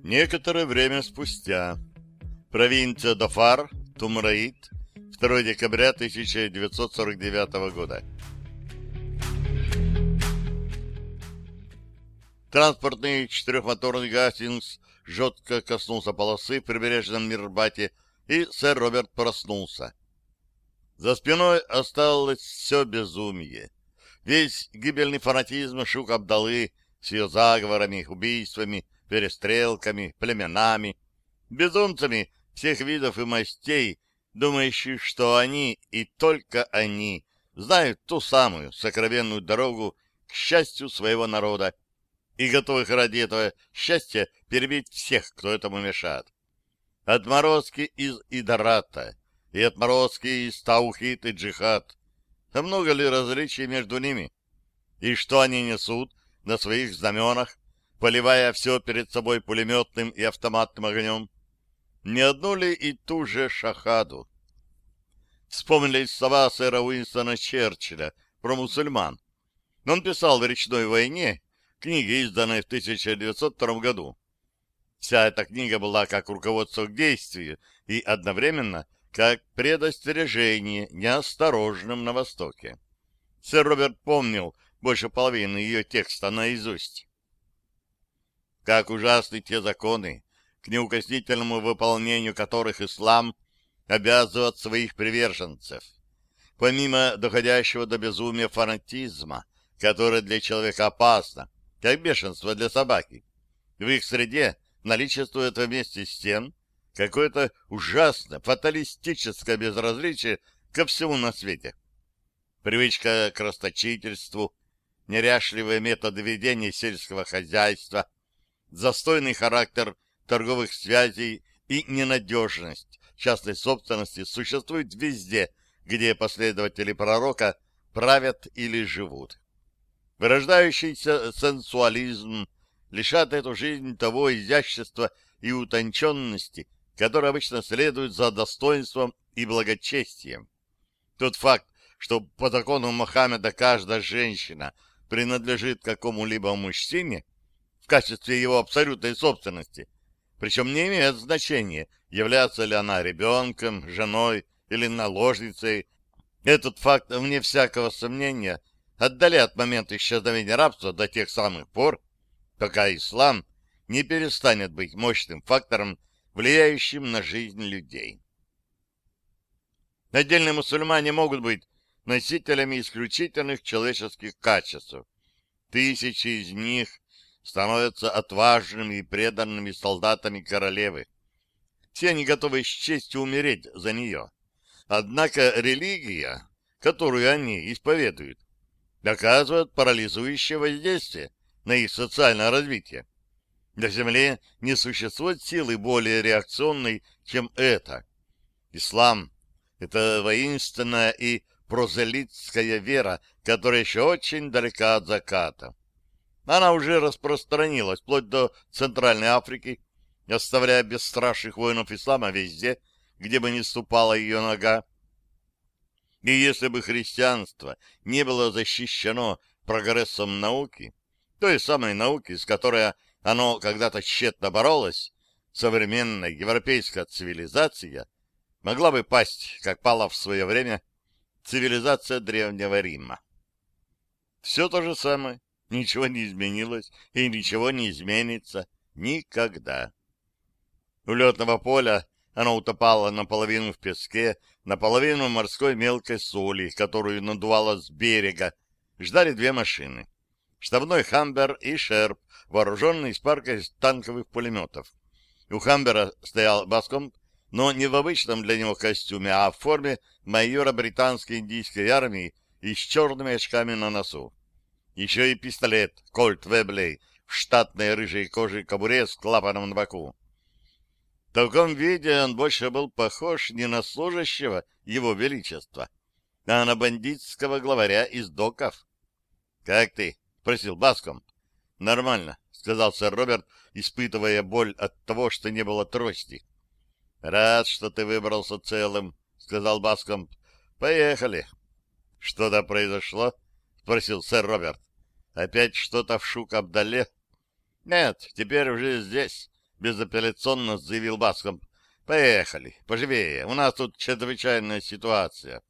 Некоторое время спустя. Провинция Дафар, Тумраит, 2 декабря 1949 года. Транспортный четырехмоторный «Гастингс» жестко коснулся полосы в прибрежном Мирбате, и сэр Роберт проснулся. За спиной осталось все безумие. Весь гибельный фанатизм Шук-Абдалы с ее заговорами, убийствами, перестрелками, племенами, безумцами всех видов и мастей, думающих, что они и только они знают ту самую сокровенную дорогу к счастью своего народа и готовых ради этого счастья перебить всех, кто этому мешает. Отморозки из Идарата и отморозки из Таухид и Джихад. А много ли различий между ними? И что они несут на своих знаменах, поливая все перед собой пулеметным и автоматным огнем? Не одну ли и ту же шахаду? Вспомнились слова сэра Уинстона Черчилля про мусульман. Он писал в «Речной войне», книге, изданной в 1902 году. Вся эта книга была как руководство к действию и одновременно как предостережение неосторожным на Востоке. Сэр Роберт помнил больше половины ее текста наизусть. Как ужасны те законы, к неукоснительному выполнению которых ислам обязывает своих приверженцев. Помимо доходящего до безумия фанатизма, которое для человека опасно, как бешенство для собаки, в их среде наличествует вместе с тем какое-то ужасно фаталистическое безразличие ко всему на свете. Привычка к расточительству, неряшливые методы ведения сельского хозяйства, застойный характер торговых связей и ненадежность частной собственности существуют везде, где последователи пророка правят или живут. Вырождающийся сенсуализм лишат эту жизнь того изящества и утонченности, которые обычно следуют за достоинством и благочестием. Тот факт, что по закону Мухаммеда каждая женщина принадлежит какому-либо мужчине в качестве его абсолютной собственности, причем не имеет значения, является ли она ребенком, женой или наложницей, этот факт, вне всякого сомнения, отдаляет момент исчезновения рабства до тех самых пор, пока ислам не перестанет быть мощным фактором, влияющим на жизнь людей. Отдельные мусульмане могут быть носителями исключительных человеческих качеств. Тысячи из них становятся отважными и преданными солдатами королевы. Все они готовы с честью умереть за нее. Однако религия, которую они исповедуют, оказывает парализующее воздействие на их социальное развитие. На Земле не существует силы более реакционной, чем это. Ислам — это воинственная и прозелитская вера, которая еще очень далека от заката. Она уже распространилась вплоть до Центральной Африки, оставляя бесстрашных воинов ислама везде, где бы ни ступала ее нога. И если бы христианство не было защищено прогрессом науки, той самой науки, с которой оно когда-то тщетно боролось, современная европейская цивилизация могла бы пасть, как пала в свое время цивилизация Древнего Рима. Все то же самое, ничего не изменилось и ничего не изменится никогда. У летного поля оно утопало наполовину в песке, наполовину в морской мелкой соли, которую надувало с берега. Ждали две машины. Штабной «Хамбер» и «Шерп», вооруженный с паркой танковых пулеметов. У «Хамбера» стоял Баскомп, но не в обычном для него костюме, а в форме майора британской индийской армии и с черными очками на носу. Еще и пистолет «Кольт Веблей» в штатной рыжей коже кобуре с клапаном на боку. В таком виде он больше был похож не на служащего его величества, а на бандитского главаря из доков. — Как ты? — спросил Баскомп. — Нормально, — сказал сэр Роберт, испытывая боль от того, что не было трости. — Рад, что ты выбрался целым, — сказал Баскомп. — Поехали. — Что-то произошло? — спросил сэр Роберт. — Опять что-то в Шук-Абдале? — Нет, теперь уже здесь, — безапелляционно заявил Баскомп. «Поехали, поживее, у нас тут чрезвычайная ситуация».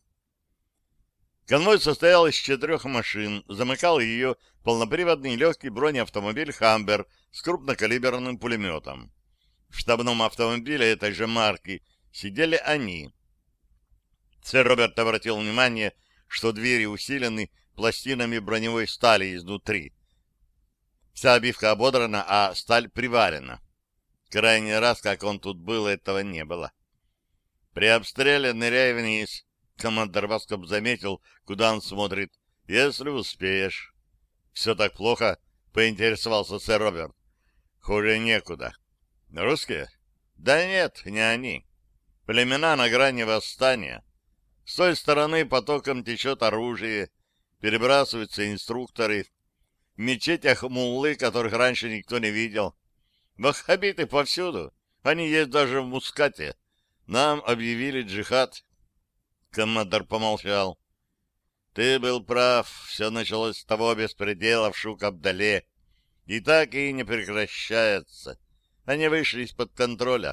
Конвой состоял из 4 машин, замыкал ее полноприводный легкий бронеавтомобиль «Хамбер» с крупнокалиберным пулеметом. В штабном автомобиле этой же марки сидели они. Сэр Роберт обратил внимание, что двери усилены пластинами броневой стали изнутри. Вся обивка ободрана, а сталь приварена. Крайний раз, как он тут был, этого не было. При обстреле ныряй вниз. Командор Баскоп заметил, куда он смотрит. Если успеешь. Все так плохо, поинтересовался сэр Роберт. Хуже некуда. Русские? Да нет, не они. Племена на грани восстания. С той стороны потоком течет оружие, перебрасываются инструкторы. В мечетях муллы, которых раньше никто не видел. Ваххабиты повсюду. Они есть даже в Мускате. Нам объявили джихад. Командор помолчал. Ты был прав. Все началось с того беспредела в Шук-Абдале. И так и не прекращается. Они вышли из-под контроля.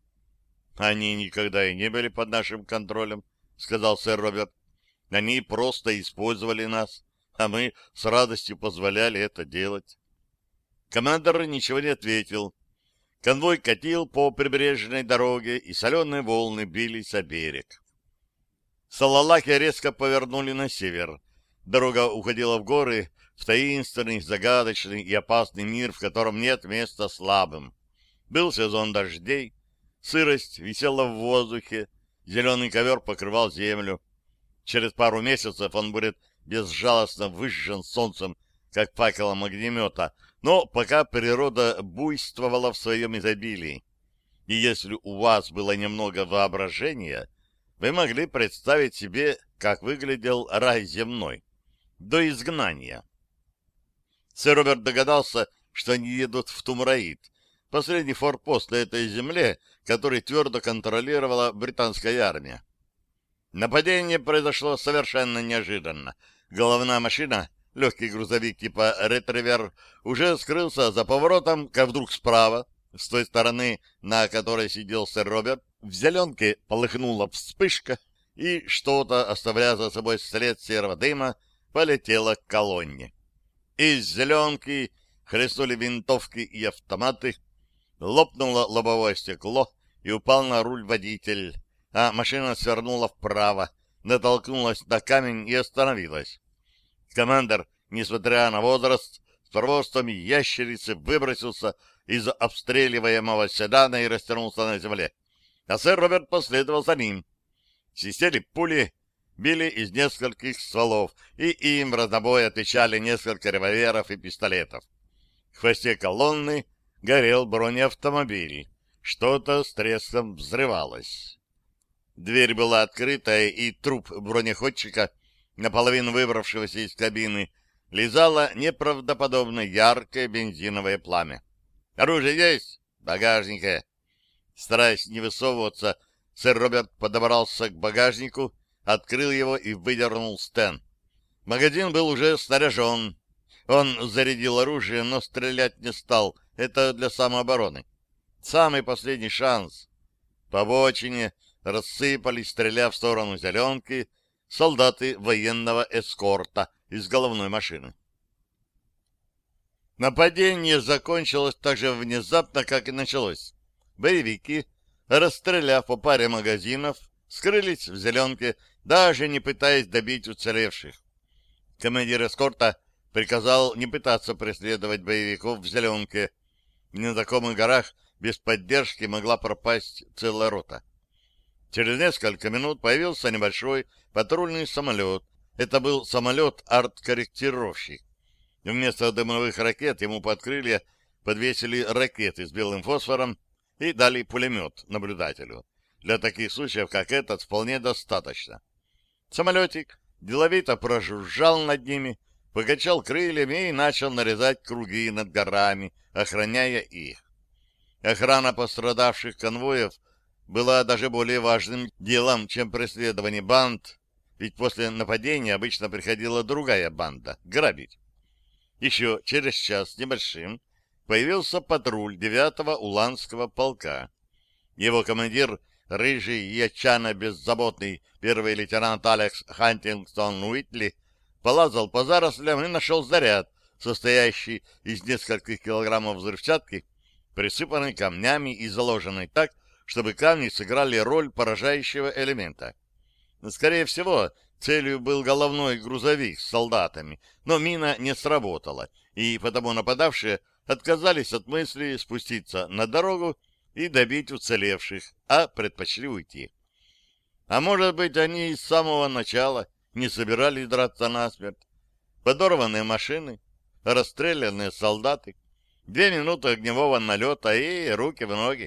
Они никогда и не были под нашим контролем, сказал сэр Роберт. Они просто использовали нас, а мы с радостью позволяли это делать. Командор ничего не ответил. Конвой катил по прибрежной дороге, и соленые волны бились о берег. Салалахи резко повернули на север. Дорога уходила в горы, в таинственный, загадочный и опасный мир, в котором нет места слабым. Был сезон дождей, сырость висела в воздухе, зеленый ковер покрывал землю. Через пару месяцев он будет безжалостно выжжен солнцем, как факелом огнемета, но пока природа буйствовала в своем изобилии. И если у вас было немного воображения, вы могли представить себе, как выглядел рай земной до изгнания. Сэр Роберт догадался, что они едут в Тумраид, последний форпост на этой земле, который твердо контролировала британская армия. Нападение произошло совершенно неожиданно. Головная машина, легкий грузовик типа «Ретривер», уже скрылся за поворотом, как вдруг справа, с той стороны, на которой сидел сэр Роберт, в зеленке полыхнула вспышка, и что-то, оставляя за собой след серого дыма, полетело к колонне. Из зеленки хлестнули винтовки и автоматы, лопнуло лобовое стекло и упал на руль водитель, а машина свернула вправо, натолкнулась на камень и остановилась. Командор, несмотря на возраст, с проворством ящерицы выбросился из обстреливаемого седана и растянулся на земле, а сэр Роберт последовал за ним. Свистели пули, били из нескольких стволов, и им в разнобой отвечали несколько револьверов и пистолетов. В хвосте колонны горел бронеавтомобиль. Что-то с треском взрывалось. Дверь была открытая, и труп бронеходчика, наполовину выбравшегося из кабины, лизало неправдоподобно яркое бензиновое пламя. «Оружие есть? В багажнике!» Стараясь не высовываться, сэр Роберт подобрался к багажнику, открыл его и выдернул стен. Магазин был уже снаряжен. Он зарядил оружие, но стрелять не стал. Это для самообороны. Самый последний шанс. По обочине рассыпались, стреляя в сторону зеленки, солдаты военного эскорта из головной машины. Нападение закончилось так же внезапно, как и началось. Боевики, расстреляв по паре магазинов, скрылись в зеленке, даже не пытаясь добить уцелевших. Командир эскорта приказал не пытаться преследовать боевиков в зеленке. В незнакомых горах без поддержки могла пропасть целая рота. Через несколько минут появился небольшой патрульный самолет. Это был самолет-арт-корректировщик. Вместо дымовых ракет ему под крылья подвесили ракеты с белым фосфором и дали пулемет наблюдателю. Для таких случаев, как этот, вполне достаточно. Самолетик деловито прожужжал над ними, покачал крыльями и начал нарезать круги над горами, охраняя их. Охрана пострадавших конвоев была даже более важным делом, чем преследование банд, ведь после нападения обычно приходила другая банда — грабить. Еще через час с небольшим появился патруль 9-го Уланского полка. Его командир, рыжий и отчаянно беззаботный первый лейтенант Алекс Хантингтон Уитли, полазал по зарослям и нашел заряд, состоящий из нескольких килограммов взрывчатки, присыпанной камнями и заложенной так, чтобы камни сыграли роль поражающего элемента. Скорее всего, целью был головной грузовик с солдатами, но мина не сработала, и потому нападавшие отказались от мысли спуститься на дорогу и добить уцелевших, а предпочли уйти. А может быть, они и с самого начала не собирались драться насмерть. Подорванные машины, расстрелянные солдаты, 2 минуты огневого налета и руки в ноги.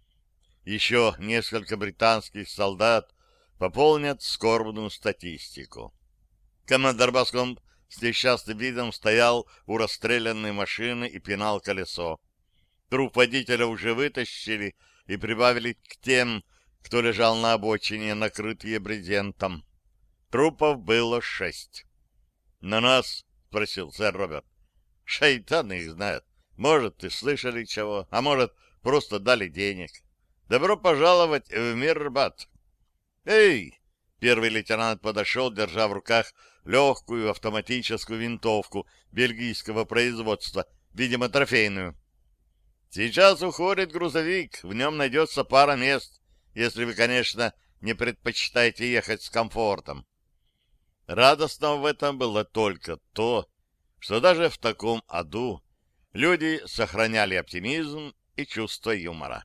Еще несколько британских солдат пополнят скорбную статистику. Командор Баскомб с несчастным видом стоял у расстрелянной машины и пинал колесо. Труп водителя уже вытащили и прибавили к тем, кто лежал на обочине, накрытые брезентом. Трупов было 6. — На нас? — спросил сэр Роберт. — Шайтан их знает. Может, и слышали чего, а может, просто дали денег. Добро пожаловать в Мирбат. — Эй! — первый лейтенант подошел, держа в руках легкую автоматическую винтовку бельгийского производства, видимо, трофейную. — Сейчас уходит грузовик, в нем найдется пара мест, если вы, конечно, не предпочитаете ехать с комфортом. Радостно в этом было только то, что даже в таком аду люди сохраняли оптимизм и чувство юмора.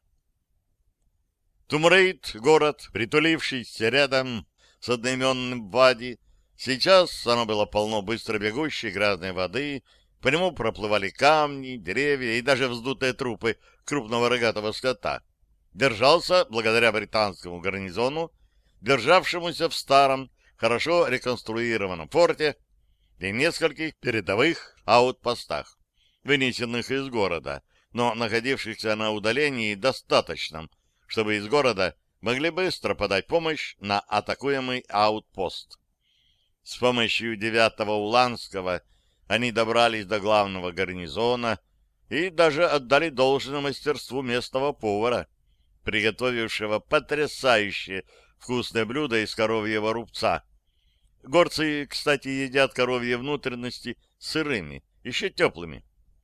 Тумрейд, город, притулившийся рядом с одноименным Вади, сейчас оно было полно быстро бегущей грязной воды, по нему проплывали камни, деревья и даже вздутые трупы крупного рогатого скота. Держался благодаря британскому гарнизону, державшемуся в старом, хорошо реконструированном форте и нескольких передовых аутпостах, вынесенных из города, но находившихся на удалении достаточном, чтобы из города могли быстро подать помощь на атакуемый аутпост. С помощью 9-го Уланского они добрались до главного гарнизона и даже отдали должное мастерству местного повара, приготовившего потрясающее вкусное блюдо из коровьего рубца. Горцы, кстати, едят коровьи внутренности сырыми, еще теплыми.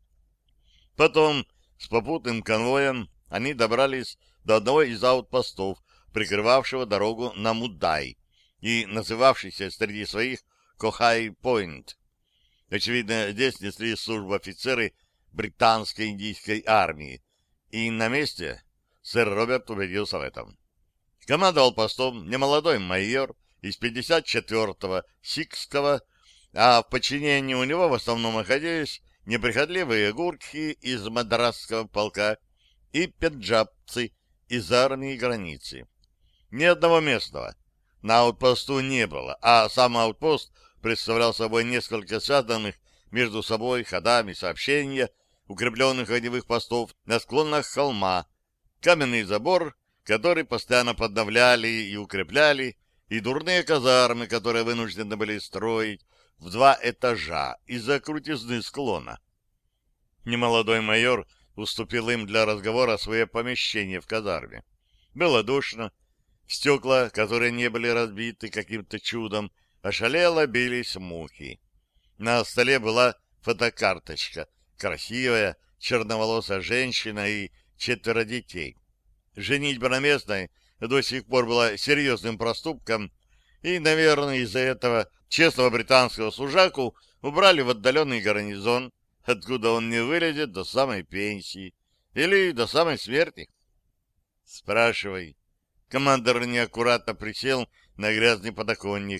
Потом с попутным конвоем они добрались до одного из аутпостов, прикрывавшего дорогу на Мудай и называвшийся среди своих Кохай-Пойнт. Очевидно, здесь несли службу офицеры британской индийской армии, и на месте сэр Роберт убедился в этом. Командовал постом немолодой майор из 54-го Сикхского, а в подчинении у него в основном находились неприхотливые гуркхи из мадрасского полка и пенджабцы из армии границы. Ни одного местного на аутпосту не было, а сам аутпост представлял собой несколько связанных между собой ходами сообщения, укрепленных огневых постов на склонах холма, каменный забор, который постоянно подновляли и укрепляли, и дурные казармы, которые вынуждены были строить в 2 этажа из-за крутизны склона. Немолодой майор уступил им для разговора свое помещение в казарме. Было душно, стекла, которые не были разбиты каким-то чудом, ошалело бились мухи. На столе была фотокарточка, красивая, черноволосая женщина и 4 детей. Женитьба на местной до сих пор была серьезным проступком, и, наверное, из-за этого честного британского служаку убрали в отдаленный гарнизон, откуда он не вылезет до самой пенсии или до самой смерти. — Спрашивай. Командор неаккуратно присел на грязный подоконник.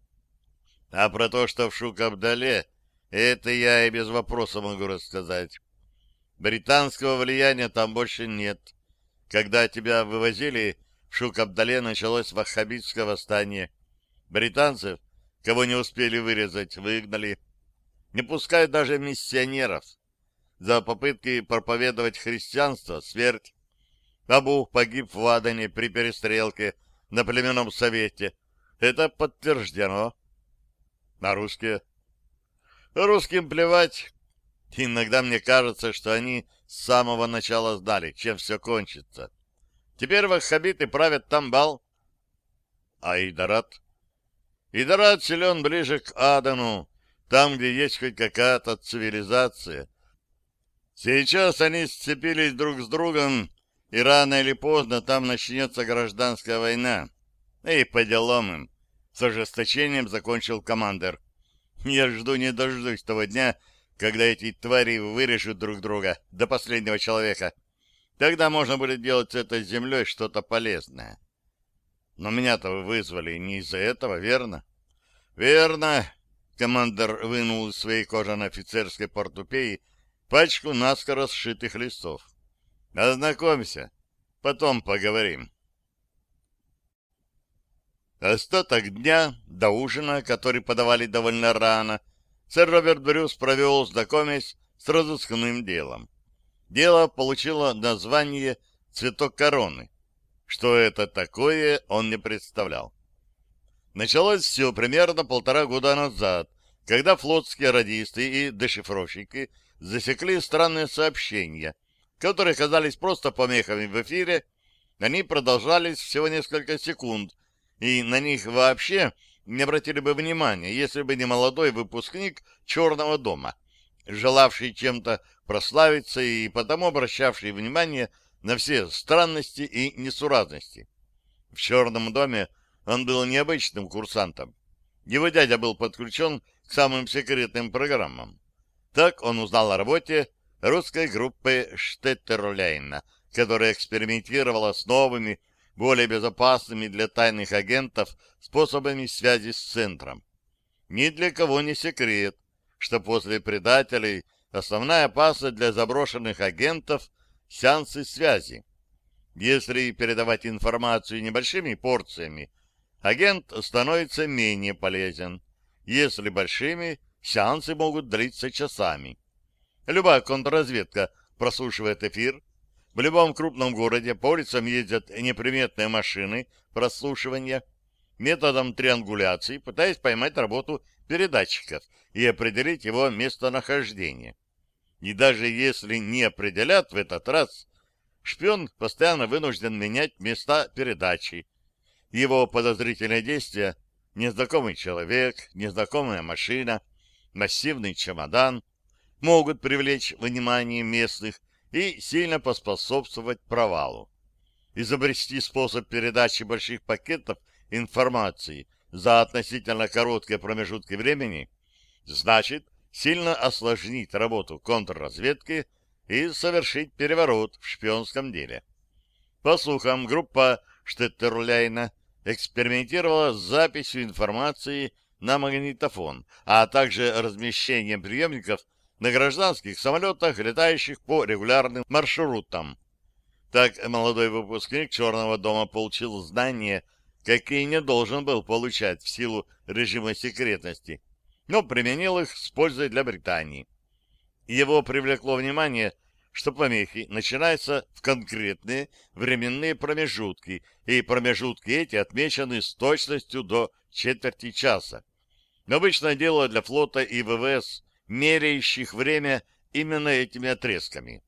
— А про то, что в Шук-Абдале, это я и без вопроса могу рассказать. Британского влияния там больше нет. Когда тебя вывозили, в Шук-Абдале началось ваххабитское восстание. Британцев, кого не успели вырезать, выгнали. Не пускают даже миссионеров. За попытки проповедовать христианство — смерть. Абу погиб в Адане при перестрелке на племенном совете. Это подтверждено. А русские? Русским плевать. Иногда мне кажется, что они с самого начала знали, чем все кончится. Теперь ваххабиты правят там бал. А Идарат? Идарат силен ближе к Адану, там, где есть хоть какая-то цивилизация. Сейчас они сцепились друг с другом, и рано или поздно там начнется гражданская война. И по делам им. С ожесточением закончил командир. Я жду не дождусь того дня, когда эти твари вырежут друг друга до последнего человека. Тогда можно будет делать с этой землей что-то полезное. Но меня-то вы вызвали не из-за этого, верно? Верно. Командир вынул из своей кожаной офицерской портупеи пачку наскоро сшитых листов. Ознакомься, потом поговорим. Остаток дня до ужина, который подавали довольно рано, сэр Роберт Брюс провел, знакомясь с разыскным делом. Дело получило название «Цветок короны». Что это такое, он не представлял. Началось все примерно 1,5 года назад, когда флотские радисты и дешифровщики засекли странные сообщения, которые казались просто помехами в эфире. Они продолжались всего несколько секунд, и на них вообще не обратили бы внимания, если бы не молодой выпускник Черного дома, желавший чем-то прославиться и потому обращавший внимание на все странности и несуразности. В Черном доме он был необычным курсантом. Его дядя был подключен к самым секретным программам. Так он узнал о работе русской группы Штеттерлейна, которая экспериментировала с новыми, более безопасными для тайных агентов способами связи с центром. Ни для кого не секрет, что после предателей основная опасность для заброшенных агентов — сеансы связи. Если передавать информацию небольшими порциями, агент становится менее полезен. Если большими, сеансы могут длиться часами. Любая контрразведка прослушивает эфир. В любом крупном городе по улицам ездят неприметные машины прослушивания методом триангуляции, пытаясь поймать работу передатчиков и определить его местонахождение. И даже если не определят в этот раз, шпион постоянно вынужден менять места передачи. Его подозрительные действия — незнакомый человек, незнакомая машина, массивный чемодан — могут привлечь внимание местных и сильно поспособствовать провалу. Изобрести способ передачи больших пакетов информации за относительно короткие промежутки времени значит сильно осложнить работу контрразведки и совершить переворот в шпионском деле. По слухам, группа Штеттерлейна экспериментировала с записью информации на магнитофон, а также размещением приемников на гражданских самолетах, летающих по регулярным маршрутам. Так молодой выпускник Черного дома получил знания, какие не должен был получать в силу режима секретности, но применил их с пользой для Британии. Его привлекло внимание, что помехи начинаются в конкретные временные промежутки, и промежутки эти отмечены с точностью до четверти часа. Обычное дело для флота и ВВС, меряющих время именно этими отрезками.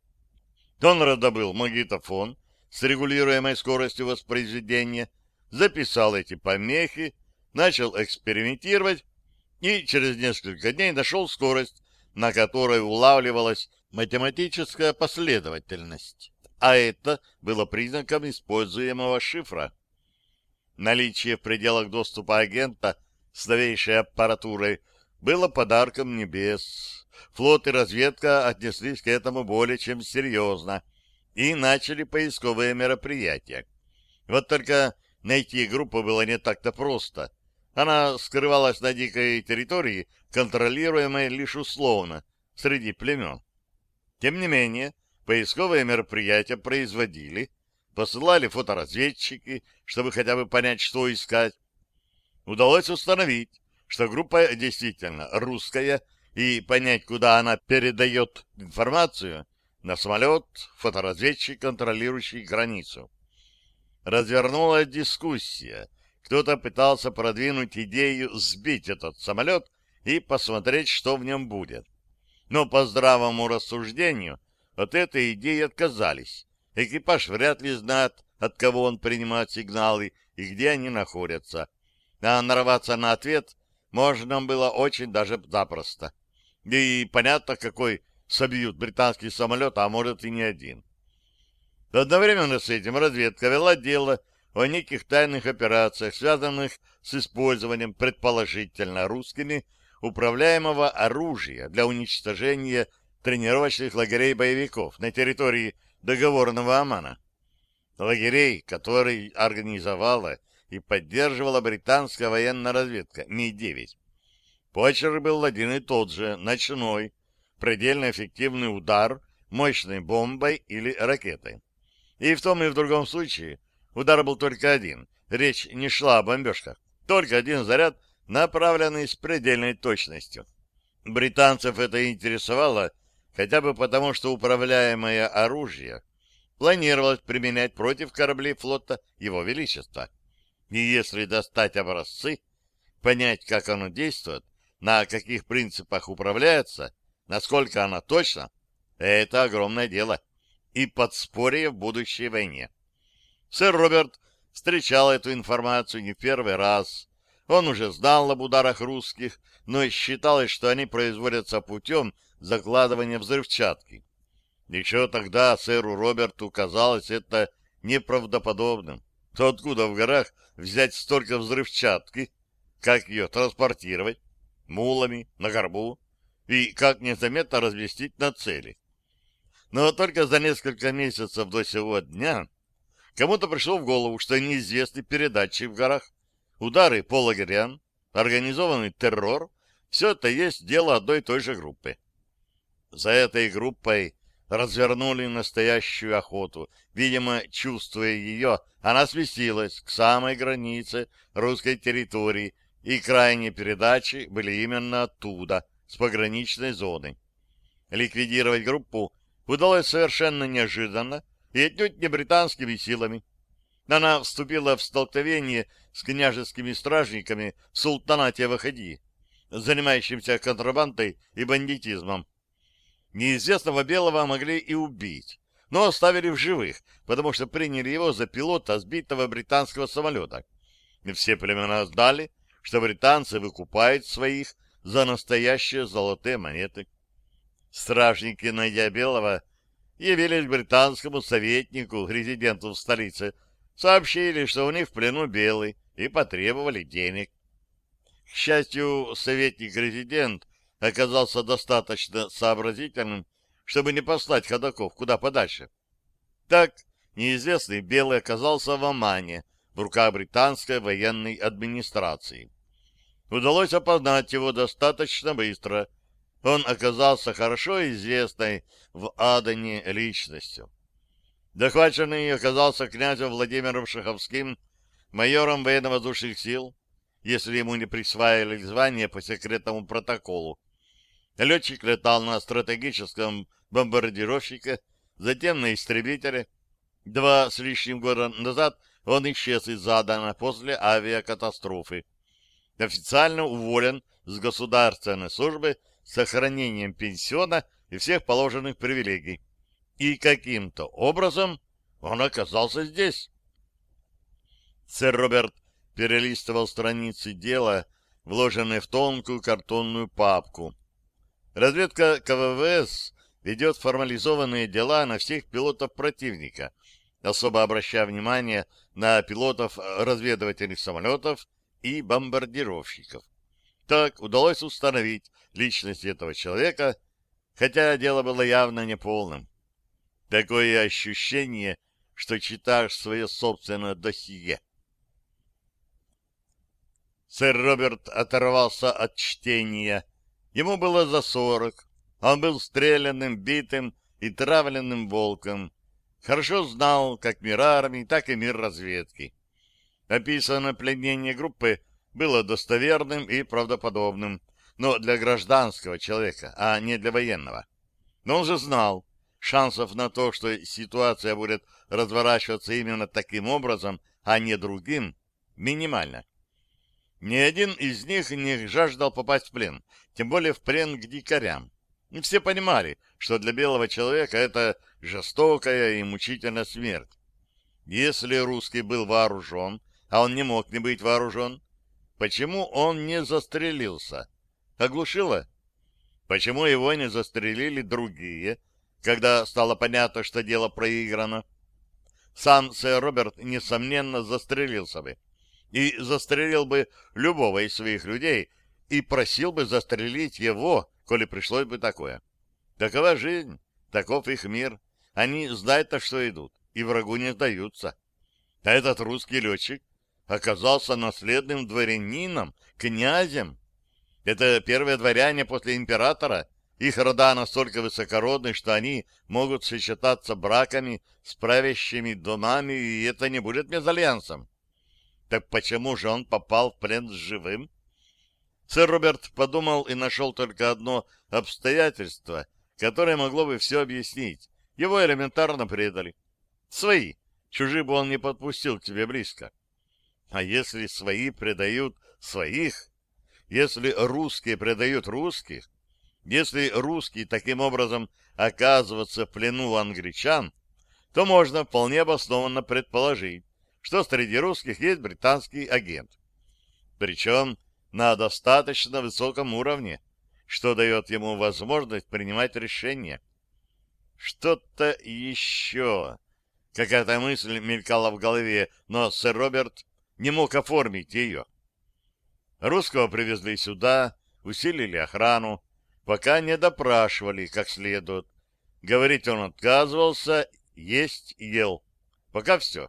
Он раздобыл магнитофон с регулируемой скоростью воспроизведения, записал эти помехи, начал экспериментировать и через несколько дней нашел скорость, на которой улавливалась математическая последовательность. А это было признаком используемого шифра. Наличие в пределах доступа агента с новейшей аппаратурой было подарком небес. Флот и разведка отнеслись к этому более чем серьезно и начали поисковые мероприятия. Вот только найти группу было не так-то просто. Она скрывалась на дикой территории, контролируемой лишь условно, среди племен. Тем не менее, поисковые мероприятия производили, посылали фоторазведчики, чтобы хотя бы понять, что искать. Удалось установить, что группа действительно русская, и понять, куда она передает информацию, на самолет, фоторазведчик, контролирующий границу. Развернулась дискуссия. Кто-то пытался продвинуть идею сбить этот самолет и посмотреть, что в нем будет. Но по здравому рассуждению от этой идеи отказались. Экипаж вряд ли знает, от кого он принимает сигналы и где они находятся. А нарваться на ответ можно было очень даже запросто. И понятно, какой собьют британский самолет, а может и не один. Одновременно с этим разведка вела дело о неких тайных операциях, связанных с использованием предположительно русскими управляемого оружия для уничтожения тренировочных лагерей боевиков на территории договорного Омана. Лагерей, которые организовала и поддерживала британская военная разведка Ми-9. Почерк был один и тот же, ночной, предельно эффективный удар мощной бомбой или ракетой. И в том и в другом случае удар был только один. Речь не шла о бомбежках. Только один заряд, направленный с предельной точностью. Британцев это интересовало хотя бы потому, что управляемое оружие планировалось применять против кораблей флота Его Величества. И если достать образцы, понять, как оно действует, на каких принципах управляется, насколько оно точно, это огромное дело и подспорье в будущей войне. Сэр Роберт встречал эту информацию не в первый раз. Он уже знал об ударах русских, но считалось, что они производятся путем закладывания взрывчатки. Еще тогда сэру Роберту казалось это неправдоподобным. То откуда в горах взять столько взрывчатки, как ее транспортировать, мулами, на горбу, и как незаметно разместить на цели. Но только за несколько месяцев до сего дня кому-то пришло в голову, что неизвестны передатчик в горах, удары по лагерям, организованный террор — все это есть дело одной и той же группы. За этой группой развернули настоящую охоту. Видимо, чувствуя ее, она сместилась к самой границе русской территории, и крайние передачи были именно оттуда, с пограничной зоны. Ликвидировать группу удалось совершенно неожиданно и отнюдь не британскими силами. Она вступила в столкновение с княжескими стражниками в султанате Вахади, занимающимся контрабандой и бандитизмом. Неизвестного белого могли и убить, но оставили в живых, потому что приняли его за пилота сбитого британского самолета. И все племена знали, что британцы выкупают своих за настоящие золотые монеты. Стражники, найдя белого, явились к британскому советнику, резиденту в столице, сообщили, что у них в плену белый, и потребовали денег. К счастью, советник-резидент оказался достаточно сообразительным, чтобы не послать ходоков куда подальше. Так неизвестный белый оказался в Омане, в руках британской военной администрации. Удалось опознать его достаточно быстро. Он оказался хорошо известной в Адане личностью. Захваченный оказался князем Владимиром Шаховским, майором военно-воздушных сил, если ему не присваивали звание по секретному протоколу. Летчик летал на стратегическом бомбардировщике, затем на истребителе. 2 с лишним года назад он исчез из Адана после авиакатастрофы. Официально уволен с государственной службы с сохранением пенсиона и всех положенных привилегий. И каким-то образом он оказался здесь. Сэр Роберт перелистывал страницы дела, вложенные в тонкую картонную папку. Разведка КВВС ведет формализованные дела на всех пилотов противника, особо обращая внимание на пилотов разведывательных самолетов и бомбардировщиков. Так удалось установить личность этого человека, хотя дело было явно неполным. Такое ощущение, что читаешь свое собственное досье. Сэр Роберт оторвался от чтения. Ему было за 40. Он был стрелянным, битым и травленным волком. Хорошо знал как мир армии, так и мир разведки. Описанное пленение группы было достоверным и правдоподобным, но для гражданского человека, а не для военного. Но он же знал, шансов на то, что ситуация будет разворачиваться именно таким образом, а не другим, минимально. Ни один из них не жаждал попасть в плен, тем более в плен к дикарям. И все понимали, что для белого человека это жестокая и мучительная смерть. Если русский был вооружен, а он не мог не быть вооружен, почему он не застрелился? Оглушило? Почему его не застрелили другие, когда стало понятно, что дело проиграно? Сам сэр Роберт, несомненно, застрелился бы. И застрелил бы любого из своих людей, и просил бы застрелить его, коли пришлось бы такое. Такова жизнь, таков их мир. Они знают, на что идут, и врагу не сдаются. А этот русский летчик оказался наследным дворянином, князем. Это первые дворяне после императора. Их рода настолько высокородны, что они могут сочетаться браками с правящими домами, и это не будет мезальянсом. Так почему же он попал в плен с живым? Сэр Роберт подумал и нашел только одно обстоятельство, которое могло бы все объяснить. Его элементарно предали. Свои. Чужие бы он не подпустил к тебе близко. А если свои предают своих, если русские предают русских, если русские таким образом оказываются в плену у англичан, то можно вполне обоснованно предположить, что среди русских есть британский агент. Причем на достаточно высоком уровне, что дает ему возможность принимать решения. Что-то еще. Какая-то мысль мелькала в голове, но сэр Роберт не мог оформить ее. Русского привезли сюда, усилили охрану, пока не допрашивали как следует. Говорить он отказывался, есть ел. Пока все.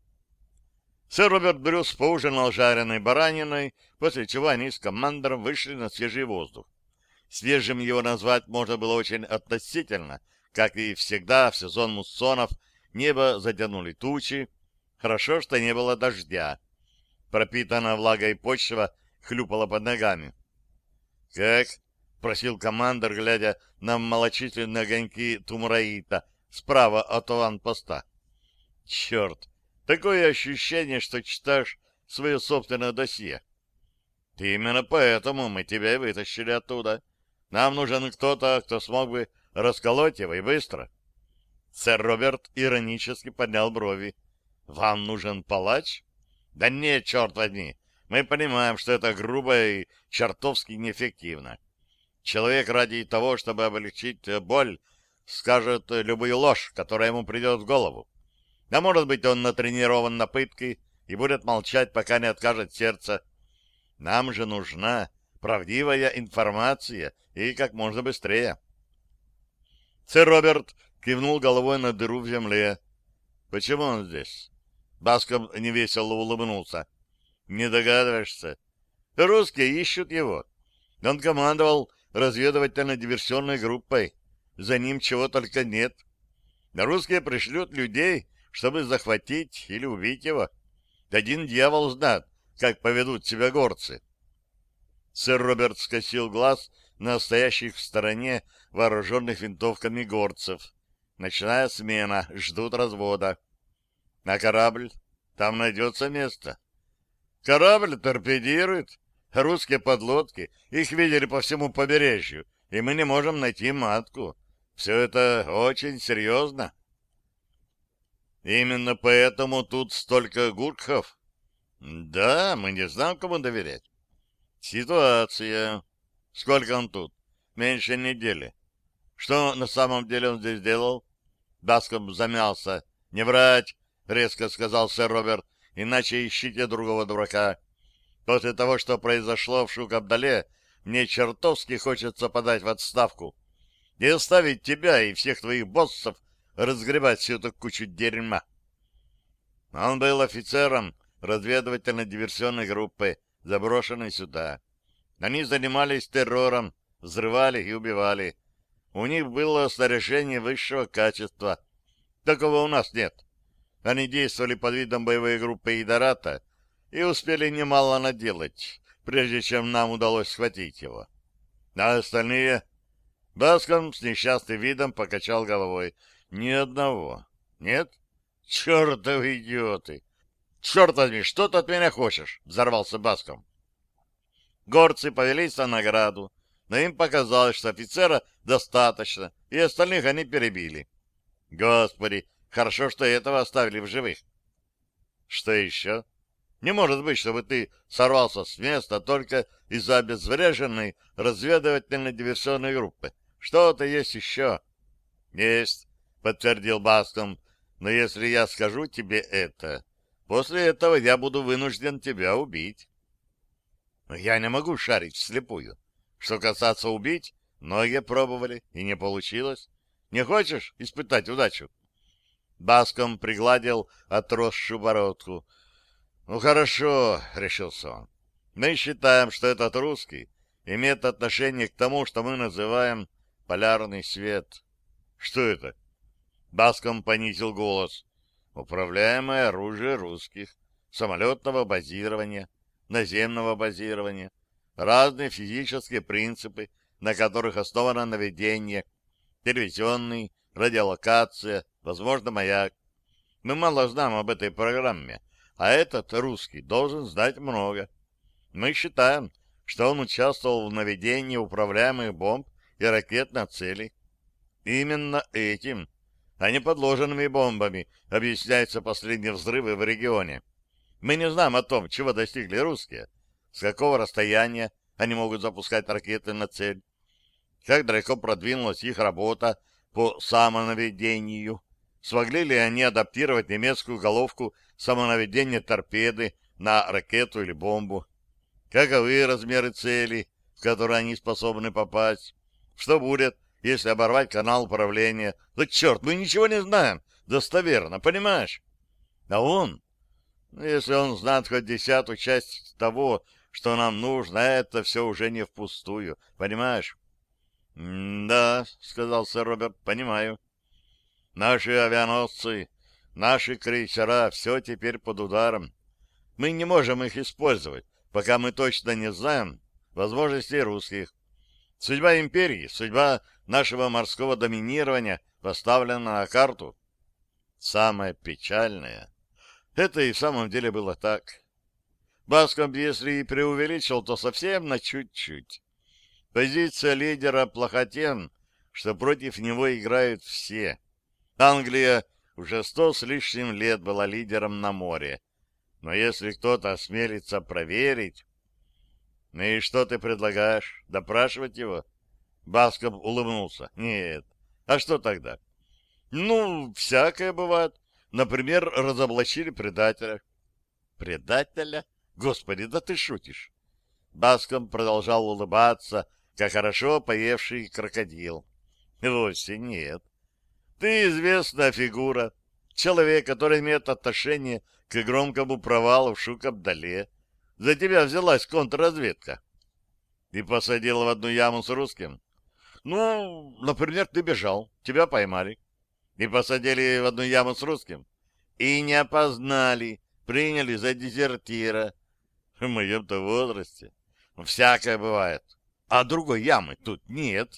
Сэр Роберт Брюс поужинал жареной бараниной, после чего они с командором вышли на свежий воздух. Свежим его назвать можно было очень относительно. Как и всегда в сезон муссонов небо затянули тучи. Хорошо, что не было дождя. Пропитанная влагой почва хлюпала под ногами. — Как? — просил командор, глядя на малочисленные огоньки Тумраита справа от аванпоста. — Черт! Такое ощущение, что читаешь свое собственное досье. Именно поэтому мы тебя и вытащили оттуда. Нам нужен кто-то, кто смог бы расколоть его и быстро. Сэр Роберт иронически поднял брови. Вам нужен палач? Да нет, черт возьми. Мы понимаем, что это грубо и чертовски неэффективно. Человек ради того, чтобы облегчить боль, скажет любую ложь, которая ему придет в голову. А может быть, он натренирован на пытки и будет молчать, пока не откажет сердце. Нам же нужна правдивая информация и как можно быстрее. Сэр Роберт кивнул головой на дыру в земле. Почему он здесь? Баском невесело улыбнулся. Не догадываешься? Русские ищут его. Он командовал разведывательно-диверсионной группой. За ним чего только нет. Русские пришлют людей, чтобы захватить или убить его. Один дьявол знает, как поведут себя горцы. Сэр Роберт скосил глаз на стоящих в стороне вооруженных винтовками горцев. Ночная смена, ждут развода. А корабль? Там найдется место. Корабль торпедирует. Русские подлодки. Их видели по всему побережью, и мы не можем найти матку. Все это очень серьезно. Именно поэтому тут столько гуркхов. Да, мы не знаем, кому доверять. Ситуация. Сколько он тут? Меньше недели. Что на самом деле он здесь делал? Баском замялся. Не врать, резко сказал сэр Роберт, иначе ищите другого дурака. После того, что произошло в Шук-Абдале, мне чертовски хочется подать в отставку и оставить тебя и всех твоих боссов разгребать всю эту кучу дерьма. Он был офицером разведывательно-диверсионной группы, заброшенной сюда. Они занимались террором, взрывали и убивали. У них было снаряжение высшего качества. Такого у нас нет. Они действовали под видом боевой группы Идората и успели немало наделать, прежде чем нам удалось схватить его. А остальные... Баском с несчастным видом покачал головой. Ни одного. Нет? Чертовы идиоты! Черт возьми, что ты от меня хочешь? Взорвался Баском. Горцы повелись на награду. но им показалось, что офицера достаточно, и остальных они перебили. Господи, хорошо, что этого оставили в живых. Что еще? Не может быть, чтобы ты сорвался с места только из-за обезвреженной разведывательно-диверсионной группы. Что-то есть еще. Есть, подтвердил Баском, но если я скажу тебе это, после этого я буду вынужден тебя убить. Я не могу шарить вслепую. Что касаться убить, многие пробовали, и не получилось. Не хочешь испытать удачу? Баском пригладил отросшую бородку. Ну, хорошо, решился он. Мы считаем, что этот русский имеет отношение к тому, что мы называем полярный свет. Что это? Баском понизил голос. Управляемое оружие русских, самолетного базирования, наземного базирования, разные физические принципы, на которых основано наведение, телевизионный, радиолокация, возможно, маяк. Мы мало знаем об этой программе, а этот русский должен знать много. Мы считаем, что он участвовал в наведении управляемых бомб и ракет на цели. Именно этим, а не подложенными бомбами, объясняются последние взрывы в регионе. Мы не знаем о том, чего достигли русские, с какого расстояния они могут запускать ракеты на цель, как далеко продвинулась их работа по самонаведению, смогли ли они адаптировать немецкую головку самонаведения торпеды на ракету или бомбу, каковы размеры цели, в которые они способны попасть, что будет, если оборвать канал управления. Да черт, мы ничего не знаем достоверно, понимаешь? А он, если он знает хоть 10-ую часть того, что нам нужно, это все уже не впустую, понимаешь? — Да, — сказал сэр Роберт, — понимаю. Наши авианосцы, наши крейсера, все теперь под ударом. Мы не можем их использовать, пока мы точно не знаем возможностей русских. Судьба империи, судьба нашего морского доминирования поставлена на карту. Самое печальное — это и в самом деле было так. Баском, если и преувеличил, то совсем на чуть-чуть. Позиция лидера плоха тем, что против него играют все. Англия уже 100 с лишним лет была лидером на море. Но если кто-то осмелится проверить... — Ну и что ты предлагаешь? Допрашивать его? Басков улыбнулся. — Нет. А что тогда? — Ну, всякое бывает. Например, разоблачили предателя. — Предателя? Господи, да ты шутишь. Баском продолжал улыбаться, как хорошо поевший крокодил. — Вовсе нет. Ты известная фигура, человек, который имеет отношение к громкому провалу в Шук-Абдале. За тебя взялась контрразведка. И посадила в одну яму с русским. Ну, например, ты бежал, тебя поймали. И посадили в одну яму с русским. И не опознали, приняли за дезертира. В моем-то возрасте. Всякое бывает. А другой ямы тут нет.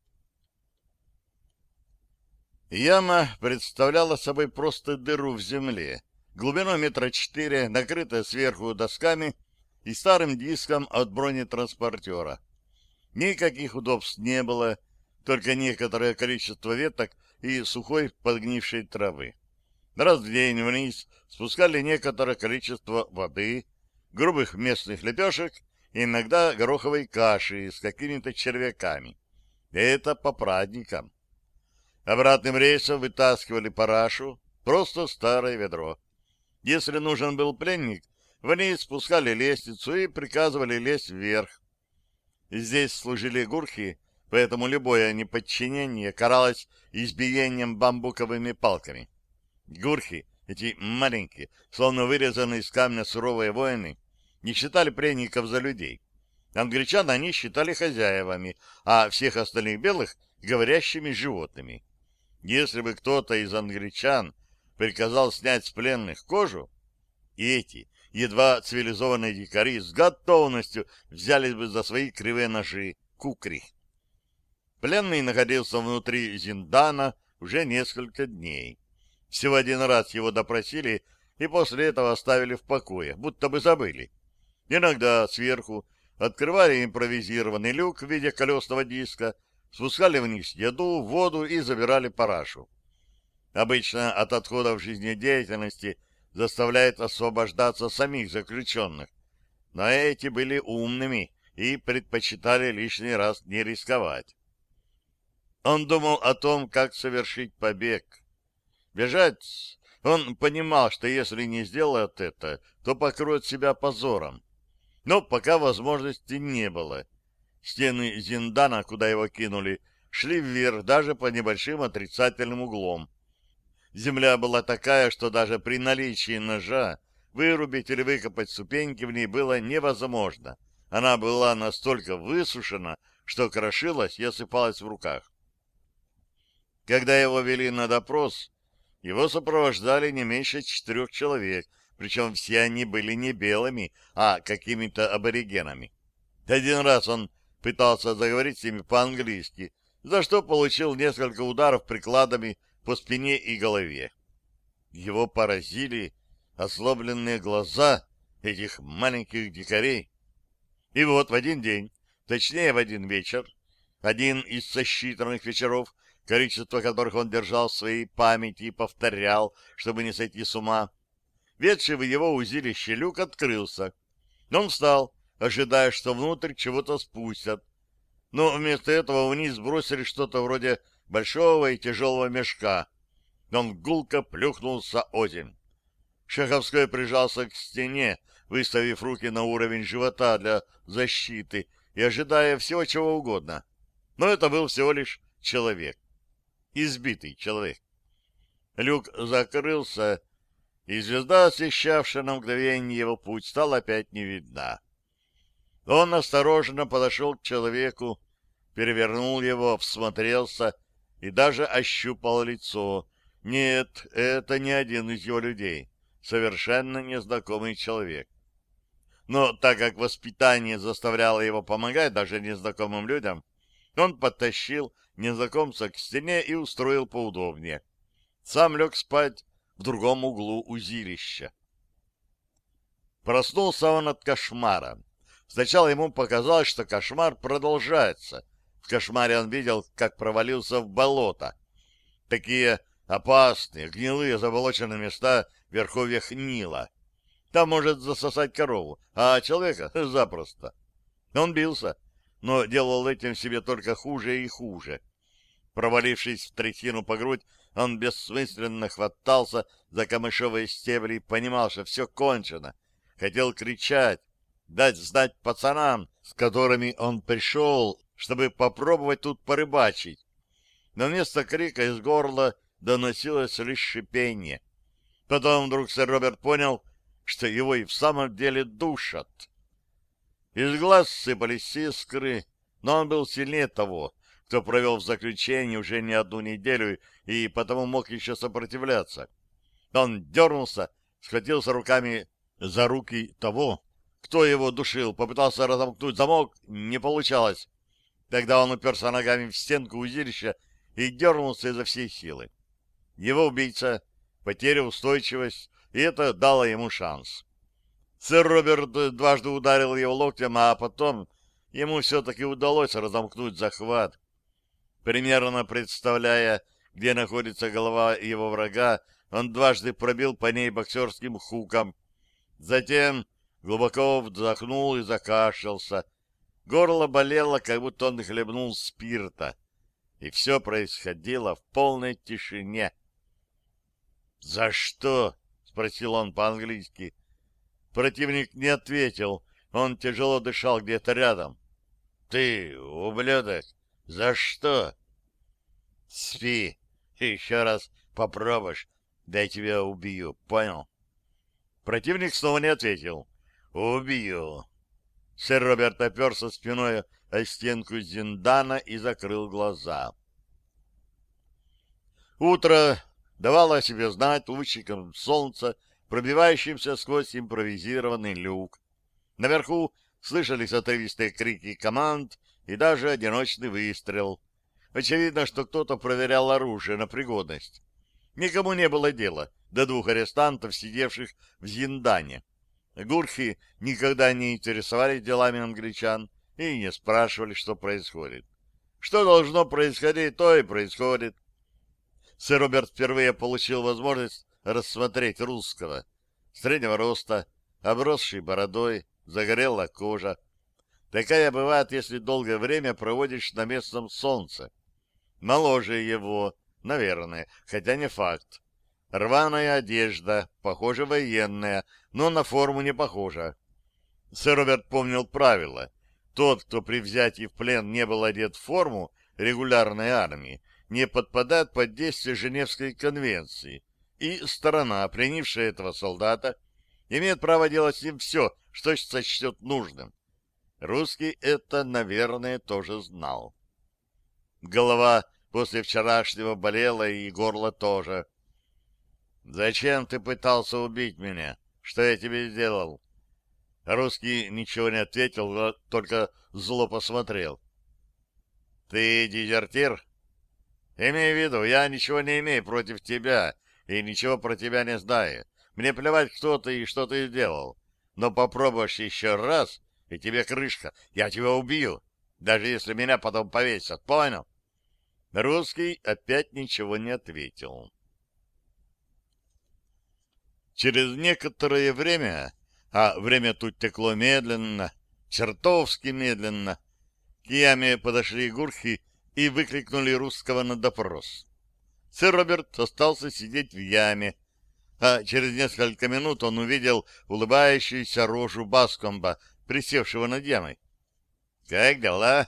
Яма представляла собой просто дыру в земле, глубиной 4 метра, накрытая сверху досками и старым диском от бронетранспортера. Никаких удобств не было, только некоторое количество веток и сухой подгнившей травы. Раз в день вниз спускали некоторое количество воды, грубых местных лепешек и иногда гороховой каши с какими-то червяками. Это по праздникам. Обратным рейсом вытаскивали парашу, просто старое ведро. Если нужен был пленник, вниз спускали лестницу и приказывали лезть вверх. Здесь служили гурхи, поэтому любое неподчинение каралось избиением бамбуковыми палками. Гурхи, эти маленькие, словно вырезанные из камня суровые воины, не считали пленников за людей. Англичан они считали хозяевами, а всех остальных белых — говорящими животными. Если бы кто-то из англичан приказал снять с пленных кожу, эти едва цивилизованные дикари с готовностью взялись бы за свои кривые ножи кукри. Пленный находился внутри зиндана уже несколько дней. Всего один раз его допросили и после этого оставили в покое, будто бы забыли. Иногда сверху открывали импровизированный люк в виде колесного диска, спускали вниз еду, воду и забирали парашу. Обычно от отходов жизнедеятельности заставляет освобождаться самих заключенных, но эти были умными и предпочитали лишний раз не рисковать. Он думал о том, как совершить побег. Бежать... Он понимал, что если не сделает это, то покроет себя позором. Но пока возможности не было. Стены Зиндана, куда его кинули, шли вверх даже по небольшим отрицательным углом. Земля была такая, что даже при наличии ножа вырубить или выкопать ступеньки в ней было невозможно. Она была настолько высушена, что крошилась и осыпалась в руках. Когда его вели на допрос, его сопровождали не меньше 4 человек, причем все они были не белыми, а какими-то аборигенами. Один раз он пытался заговорить с ними по-английски, за что получил несколько ударов прикладами по спине и голове. Его поразили озлобленные глаза этих маленьких дикарей. И вот в один день, точнее в один вечер, один из сосчитанных вечеров, количество которых он держал в своей памяти и повторял, чтобы не сойти с ума, ведший в его узилище люк открылся. Он встал, ожидая, что внутрь чего-то спустят. Но вместо этого вниз бросили что-то вроде большого и тяжелого мешка. Он гулко плюхнулся озимь. Шаховской прижался к стене, выставив руки на уровень живота для защиты и ожидая всего чего угодно. Но это был всего лишь человек. Избитый человек. Люк закрылся, и звезда, освещавшая на мгновение его путь, стала опять не видна. Он осторожно подошел к человеку, перевернул его, всмотрелся и даже ощупал лицо. Нет, это не один из его людей, совершенно незнакомый человек. Но так как воспитание заставляло его помогать даже незнакомым людям, он подтащил незнакомца к стене и устроил поудобнее. Сам лег спать в другом углу узилища. Проснулся он от кошмара. Сначала ему показалось, что кошмар продолжается. В кошмаре он видел, как провалился в болото. Такие опасные, гнилые, заболоченные места в верховьях Нила. Там может засосать корову, а человека — запросто. Он бился, но делал этим себе только хуже и хуже. Провалившись в трясину по грудь, он бессмысленно хватался за камышовые стебли и понимал, что все кончено. Хотел кричать, дать знать пацанам, с которыми он пришел, чтобы попробовать тут порыбачить. Но вместо крика из горла доносилось лишь шипение. Потом вдруг сэр Роберт понял, что его и в самом деле душат. Из глаз сыпались искры, но он был сильнее того, кто провел в заключении уже не одну неделю и потому мог еще сопротивляться. Он дернулся, схватился руками за руки того, кто его душил, попытался разомкнуть замок, не получалось. Тогда он уперся ногами в стенку узилища и дернулся изо всей силы. Его убийца потерял устойчивость, и это дало ему шанс. Сэр Роберт дважды ударил его локтем, а потом ему все-таки удалось разомкнуть захват. Примерно представляя, где находится голова его врага, он дважды пробил по ней боксерским хуком. Затем глубоко вдохнул и закашлялся. Горло болело, как будто он хлебнул спирта. И все происходило в полной тишине. «За что?» — спросил он по-английски. Противник не ответил. Он тяжело дышал где-то рядом. «Ты, ублюдок, за что?» «Спи. Еще раз попробуешь, да я тебя убью, понял?» Противник снова не ответил. «Убью». Сэр Роберт оперся спиной о стенку Зиндана и закрыл глаза. Утро давало о себе знать лучиком солнца, пробивающимся сквозь импровизированный люк. Наверху слышались отрывистые крики команд и даже одиночный выстрел. Очевидно, что кто-то проверял оружие на пригодность. Никому не было дела до 2 арестантов, сидевших в Зиндане. Гурхи никогда не интересовались делами англичан и не спрашивали, что происходит. Что должно происходить, то и происходит. Сэр Роберт впервые получил возможность рассмотреть русского. Среднего роста, обросший бородой, загорела кожа. Такая бывает, если долгое время проводишь на местном солнце. Моложе его, наверное, хотя не факт. Рваная одежда, похоже, военная, но на форму не похожа. Сэр Роберт помнил правила. Тот, кто при взятии в плен не был одет в форму регулярной армии, не подпадает под действие Женевской конвенции, и сторона, пленившая этого солдата, имеет право делать с ним все, что сочтет нужным. Русский это, наверное, тоже знал. Голова после вчерашнего болела, и горло тоже. «Зачем ты пытался убить меня? Что я тебе сделал?» Русский ничего не ответил, только зло посмотрел. «Ты дезертир?» «Имей в виду, я ничего не имею против тебя и ничего про тебя не знаю. Мне плевать, кто ты и что ты сделал. Но попробуешь еще раз, и тебе крышка. Я тебя убью, даже если меня потом повесят. Понял?» Русский опять ничего не ответил. Через некоторое время, а время тут текло медленно, чертовски медленно, к яме подошли гурхи и выкрикнули русского на допрос. Сэр Роберт остался сидеть в яме, а через несколько минут он увидел улыбающуюся рожу Баскомба, присевшего над ямой. — Как дела?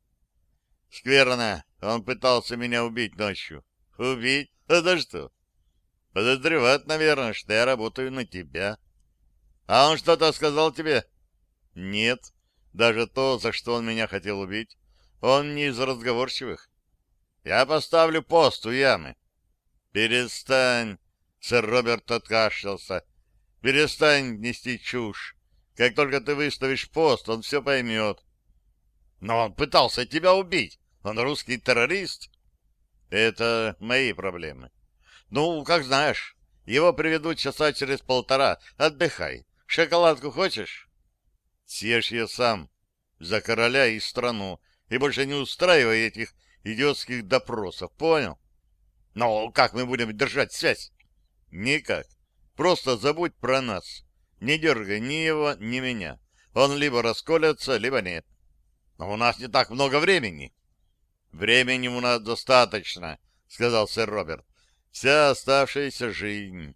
— Скверно. Он пытался меня убить ночью. — Убить? А за что? — Подозревает, наверное, что я работаю на тебя. — А он что-то сказал тебе? — Нет. Даже то, за что он меня хотел убить. Он не из разговорчивых. — Я поставлю пост у ямы. — Перестань. Сэр Роберт откашлялся. — Перестань нести чушь. Как только ты выставишь пост, он все поймет. — Но он пытался тебя убить. Он русский террорист. — Это мои проблемы. — Ну, как знаешь. Его приведут часа через полтора. Отдыхай. Шоколадку хочешь? — Съешь ее сам. За короля и страну. И больше не устраивай этих идиотских допросов. Понял? — Но как мы будем держать связь? — Никак. Просто забудь про нас. Не дергай ни его, ни меня. Он либо расколется, либо нет. — Но у нас не так много времени. — Времени у нас достаточно, — сказал сэр Роберт. — Вся оставшаяся жизнь.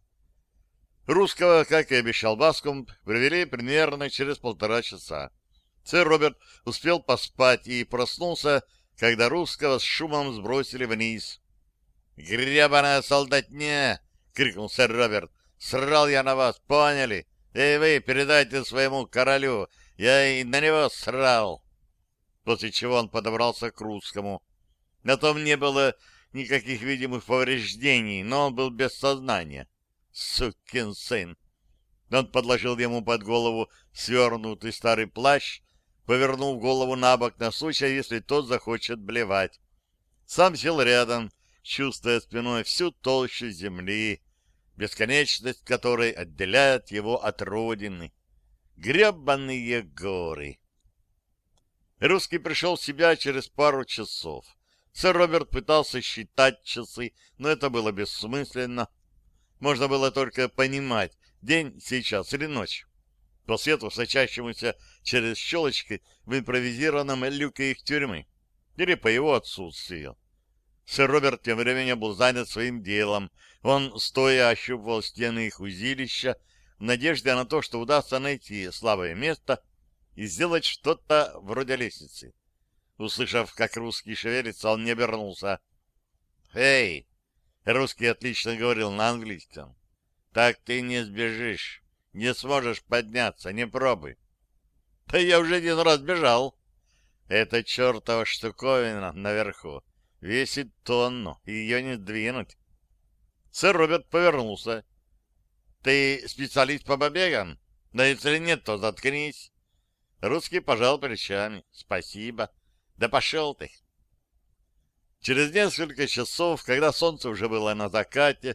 Русского, как и обещал Баскомб, привели примерно через полтора часа. Сэр Роберт успел поспать и проснулся, когда русского с шумом сбросили вниз. «Гребаная солдатня!» — крикнул сэр Роберт. «Срал я на вас, поняли? Эй, вы, передайте своему королю, я и на него срал!» После чего он подобрался к русскому. На том не было никаких видимых повреждений, но он был без сознания. Сукин сын! Он подложил ему под голову свернутый старый плащ, повернув голову на бок на случай, если тот захочет блевать. Сам сел рядом, чувствуя спиной всю толщу земли, бесконечность которой отделяет его от родины. Гребаные горы! Русский пришел в себя через пару часов. Сэр Роберт пытался считать часы, но это было бессмысленно. Можно было только понимать, день сейчас или ночь. По свету, сочащемуся через щелочки в импровизированном люке их тюрьмы, или по его отсутствию. Сэр Роберт тем временем был занят своим делом. Он стоя ощупывал стены их узилища в надежде на то, что удастся найти слабое место и сделать что-то вроде лестницы. Услышав, как русский шевелится, он не обернулся. «Эй!» — русский отлично говорил на английском. «Так ты не сбежишь, не сможешь подняться, не пробуй». «Да я уже один раз бежал». «Это чертова штуковина наверху. Весит тонну, и ее не сдвинуть». Сэр Роберт повернулся. «Ты специалист по побегам? Да если нет, то заткнись». Русский пожал плечами. «Спасибо. Да пошел ты». Через несколько часов, когда солнце уже было на закате,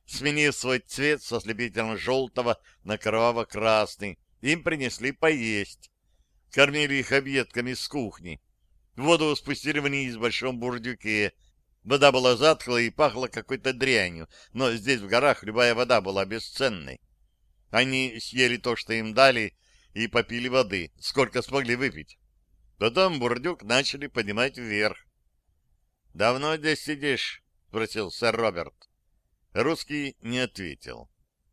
Сменив свой цвет со ослепительно-желтого на кроваво-красный, им принесли поесть. Кормили их объедками с кухни. Воду спустили вниз в большом бурдюке. Вода была затхлая и пахла какой-то дрянью, но здесь, в горах, любая вода была бесценной. Они съели то, что им дали, и попили воды, сколько смогли выпить. Потом бурдюк начали поднимать вверх. — Давно здесь сидишь? — спросил сэр Роберт. Русский не ответил.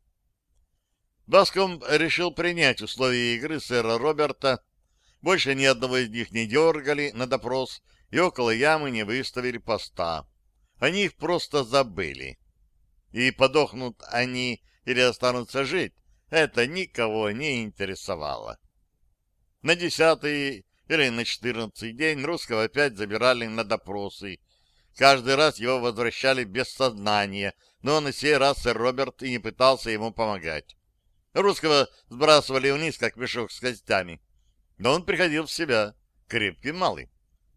Баском решил принять условия игры сэра Роберта. Больше ни одного из них не дергали на допрос и около ямы не выставили поста. Они их просто забыли. И подохнут они или останутся жить, это никого не интересовало. На 10-й или на 14-й день Русского опять забирали на допросы. Каждый раз его возвращали без сознания, но на сей раз сэр Роберт и не пытался ему помогать. Русского сбрасывали вниз, как мешок с костями. Но он приходил в себя, крепкий малый.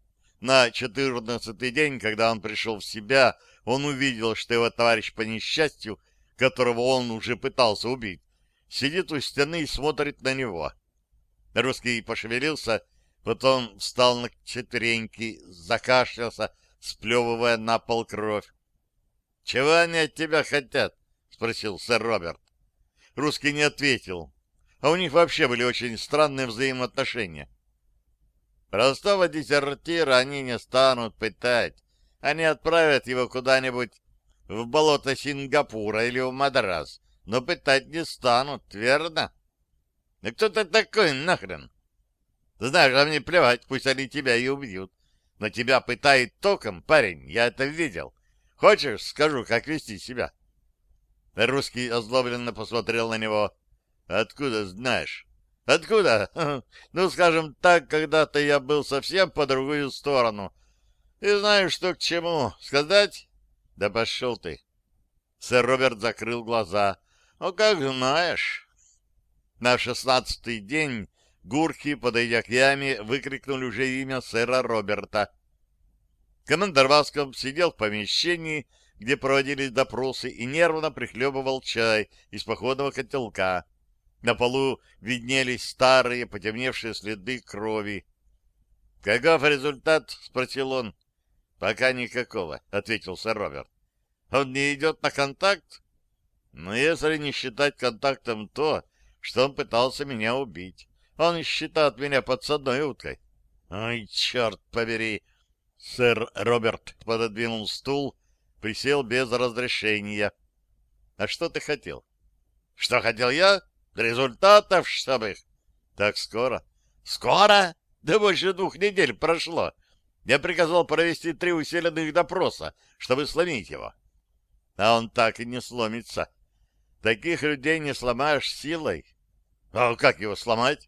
На 14-й день, когда он пришел в себя, он увидел, что его товарищ по несчастью, которого он уже пытался убить, сидит у стены и смотрит на него. Русский пошевелился, потом встал на четвереньки, закашлялся, сплевывая на пол кровь. — Чего они от тебя хотят? — спросил сэр Роберт. Русский не ответил. А у них вообще были очень странные взаимоотношения. Простого дезертира они не станут пытать. Они отправят его куда-нибудь в болото Сингапура или в Мадрас, но пытать не станут, верно? Да кто ты такой нахрен? Знаешь, а мне плевать, пусть они тебя и убьют. Но тебя пытает током, парень, я это видел. Хочешь, скажу, как вести себя? Русский озлобленно посмотрел на него. Откуда знаешь? Откуда? Ну, скажем так, когда-то я был совсем по другую сторону. И знаю, что к чему. Сказать? Да пошел ты. Сэр Роберт закрыл глаза. Ну, как знаешь. На 16-й день гурки, подойдя к яме, выкрикнули уже имя сэра Роберта. Командор Баском сидел в помещении, где проводились допросы, и нервно прихлебывал чай из походного котелка. На полу виднелись старые, потемневшие следы крови. — Каков результат? — спросил он. — Пока никакого, — ответил сэр Роберт. — Он не идет на контакт? — Но если не считать контактом то, что он пытался меня убить. Он считает меня подсадной уткой. — Ой, черт побери! Сэр Роберт пододвинул стул, присел без разрешения. — А что ты хотел? — Что хотел я? Результатов, чтобы их. Так скоро? Скоро? Да больше 2 недель прошло. Я приказал провести 3 усиленных допроса, чтобы сломить его. А он так и не сломится. Таких людей не сломаешь силой. А как его сломать?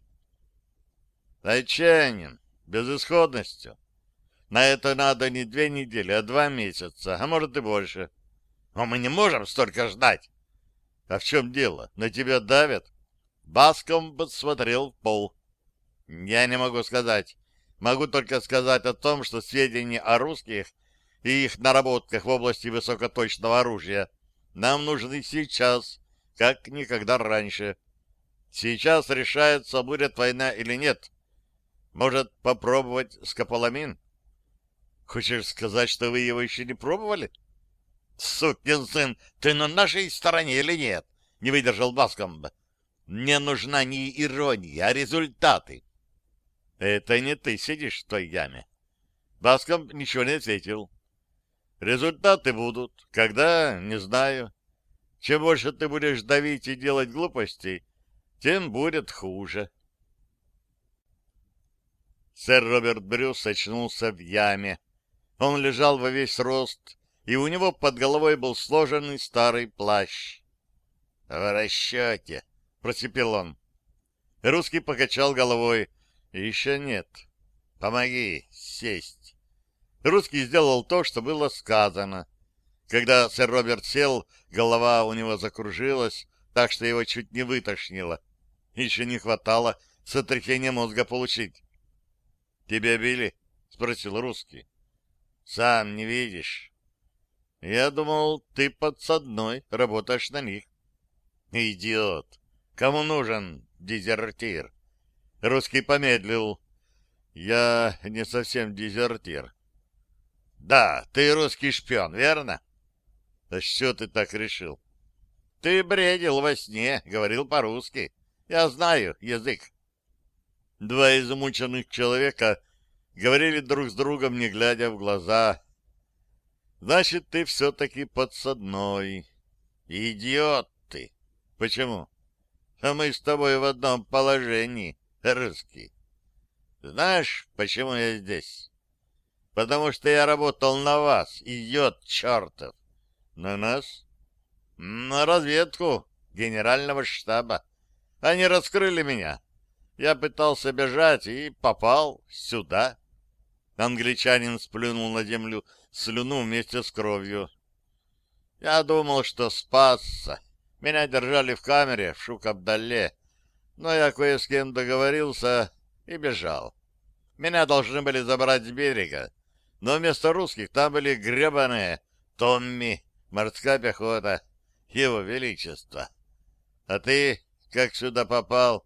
Отчаянием, безысходностью. На это надо не 2 недели, а 2 месяца, а может и больше. Но мы не можем столько ждать. А в чем дело? На тебя давят? Баском подсмотрел в пол. Я не могу сказать. Могу только сказать о том, что сведения о русских и их наработках в области высокоточного оружия нам нужны сейчас, как никогда раньше. Сейчас решается, будет война или нет. Может, попробовать скополамин? Хочешь сказать, что вы его еще не пробовали? Сукин сын, ты на нашей стороне или нет? Не выдержал Баском. Мне нужна не ирония, а результаты. Это не ты сидишь в той яме. Баском ничего не ответил. Результаты будут. Когда? Не знаю. Чем больше ты будешь давить и делать глупостей, тем будет хуже. Сэр Роберт Брюс очнулся в яме. Он лежал во весь рост, и у него под головой был сложенный старый плащ. — В расчете, — просипел он. Русский покачал головой. — Еще нет. Помоги сесть. Русский сделал то, что было сказано. Когда сэр Роберт сел, голова у него закружилась, так что его чуть не вытошнило. Еще не хватало сотрясения мозга получить. — Тебя били? — спросил Русский. — Сам не видишь. Я думал, ты подсадной, работаешь на них. Идиот! Кому нужен дезертир? Русский помедлил. Я не совсем дезертир. Да, ты русский шпион, верно? А что ты так решил? Ты бредил во сне, говорил по-русски. Я знаю язык. Два измученных человека говорили друг с другом, не глядя в глаза. Значит, ты все-таки подсадной. Идиот ты. Почему? А мы с тобой в одном положении, русский. Знаешь, почему я здесь? Потому что я работал на вас, идиот чертов. На нас? На разведку генерального штаба. Они раскрыли меня. Я пытался бежать и попал сюда. Англичанин сплюнул на землю слюну вместе с кровью. Я думал, что спасся. Меня держали в камере в Шук-Абдалле, но я кое с кем договорился и бежал. Меня должны были забрать с берега, но вместо русских там были гребаные Томми, морская пехота, его величество. А ты как сюда попал?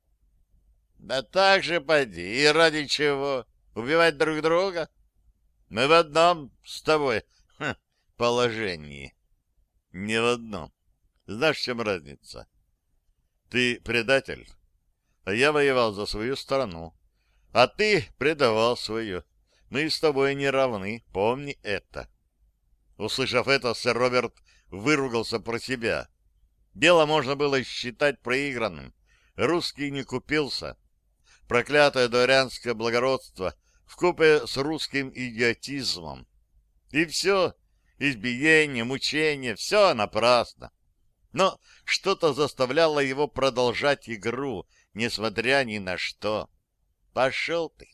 Да так же поди, и ради чего? Убивать друг друга? Мы в одном с тобой положении. Не в одном. Знаешь, в чем разница? Ты предатель, а я воевал за свою сторону. А ты предавал свою. Мы с тобой не равны, помни это. Услышав это, сэр Роберт выругался про себя. Дело можно было считать проигранным. Русский не купился. Проклятое дворянское благородство вкупе с русским идиотизмом. И все, избиение, мучение, все напрасно. Но что-то заставляло его продолжать игру, несмотря ни на что. Пошел ты.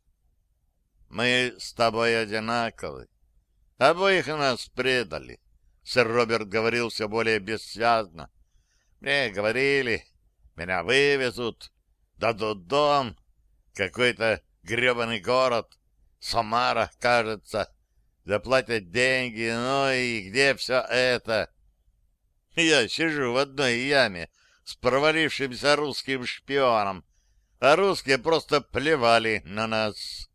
Мы с тобой одинаковы. Обоих нас предали. Сэр Роберт говорил все более бессвязно. Мне говорили, меня вывезут, дадут дом, какой-то гребаный город, Самара, кажется, заплатят деньги, ну и где все это? Я сижу в одной яме с провалившимся русским шпионом, а русские просто плевали на нас.